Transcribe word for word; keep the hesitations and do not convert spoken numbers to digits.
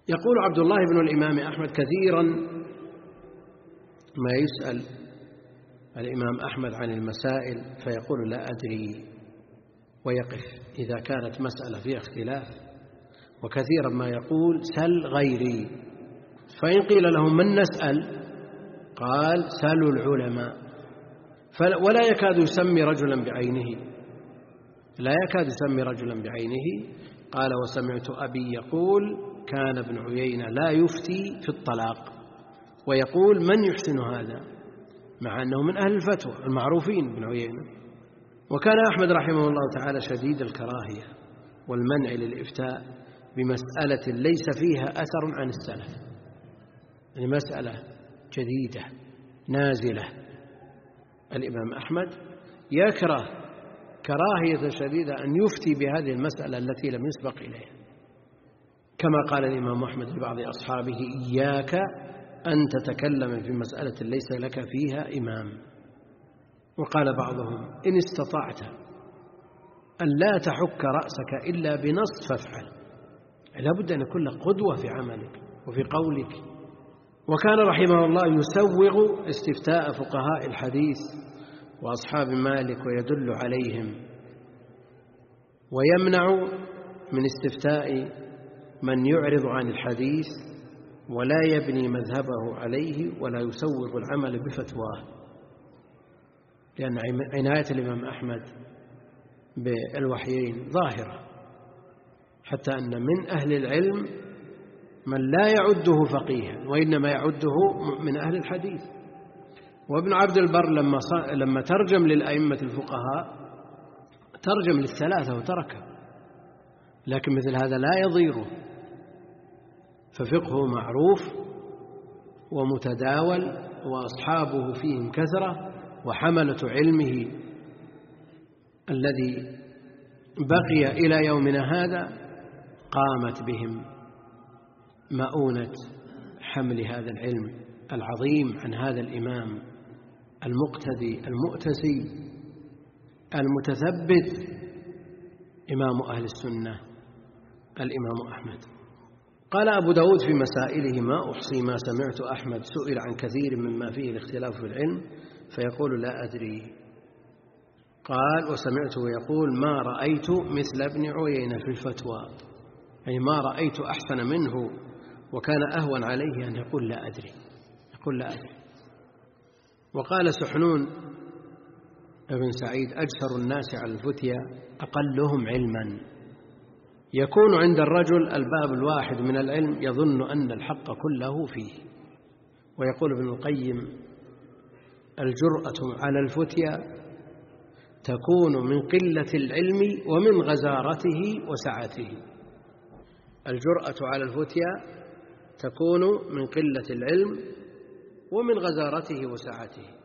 يقول عبد الله بن الإمام أحمد: كثيرا ما يسأل الإمام أحمد عن المسائل فيقول لا أدري ويقف إذا كانت مسألة فيها اختلاف، وكثيرا ما يقول سل غيري، فإن قيل لهم من نسأل قال سلوا العلماء، ولا يكاد يسمي رجلا بعينه لا يكاد يسمي رجلا بعينه. قال: وسمعت أبي يقول: كان ابن عيينة لا يفتي في الطلاق، ويقول: من يحسن هذا؟ مع أنه من أهل الفتوى المعروفين ابن عيينة. وكان أحمد رحمه الله تعالى شديد الكراهية والمنع للإفتاء بمسألة ليس فيها أثر عن السلف، يعني مسألة جديدة نازلة. الإمام أحمد يكره كراهية شديدة أن يفتي بهذه المسألة التي لم يسبق إليها، كما قال الإمام أحمد لبعض أصحابه: إياك أن تتكلم في مسألة ليس لك فيها إمام. وقال بعضهم: إن استطعت أن لا تحك رأسك إلا بنص فافعل، لا بد أن يكون لك قدوة في عملك وفي قولك. وكان رحمه الله يسوغ استفتاء فقهاء الحديث وأصحاب مالك ويدل عليهم، ويمنع من استفتاء من يعرض عن الحديث ولا يبني مذهبه عليه ولا يسوغ العمل بفتواه، لأن عناية الإمام أحمد بالوحيين ظاهرة، حتى أن من أهل العلم من لا يعده فقيها وإنما يعده من أهل الحديث. وابن عبد البر لما لما ترجم للأئمة الفقهاء ترجم للثلاثة وتركه، لكن مثل هذا لا يضيره، ففقهه معروف ومتداول وأصحابه فيهم كثرة، وحملة علمه الذي بقي إلى يومنا هذا قامت بهم مؤونة حمل هذا العلم العظيم عن هذا الإمام المقتدي المؤتسي المتثبت، إمام أهل السنة الإمام أحمد. قال أبو داود في مسائله: ما أحصي ما سمعت أحمد سئل عن كثير مما فيه الاختلاف في العلم فيقول لا أدري. قال: وسمعته يقول: ما رأيت مثل ابن عيينة في الفتوى، أي ما رأيت أحسن منه، وكان أهون عليه أن يقول لا أدري يقول لا أدري. وقال سحنون ابن سعيد: أجسر الناس على الفتيا أقلهم علما. يكون عند الرجل الباب الواحد من العلم يظن أن الحق كله فيه. ويقول ابن القيم: الجرأة على الفتيا تكون من قلة العلم ومن غزارته وسعته. الجرأة على الفتيا تكون من قلة العلم ومن غزارته وسعته.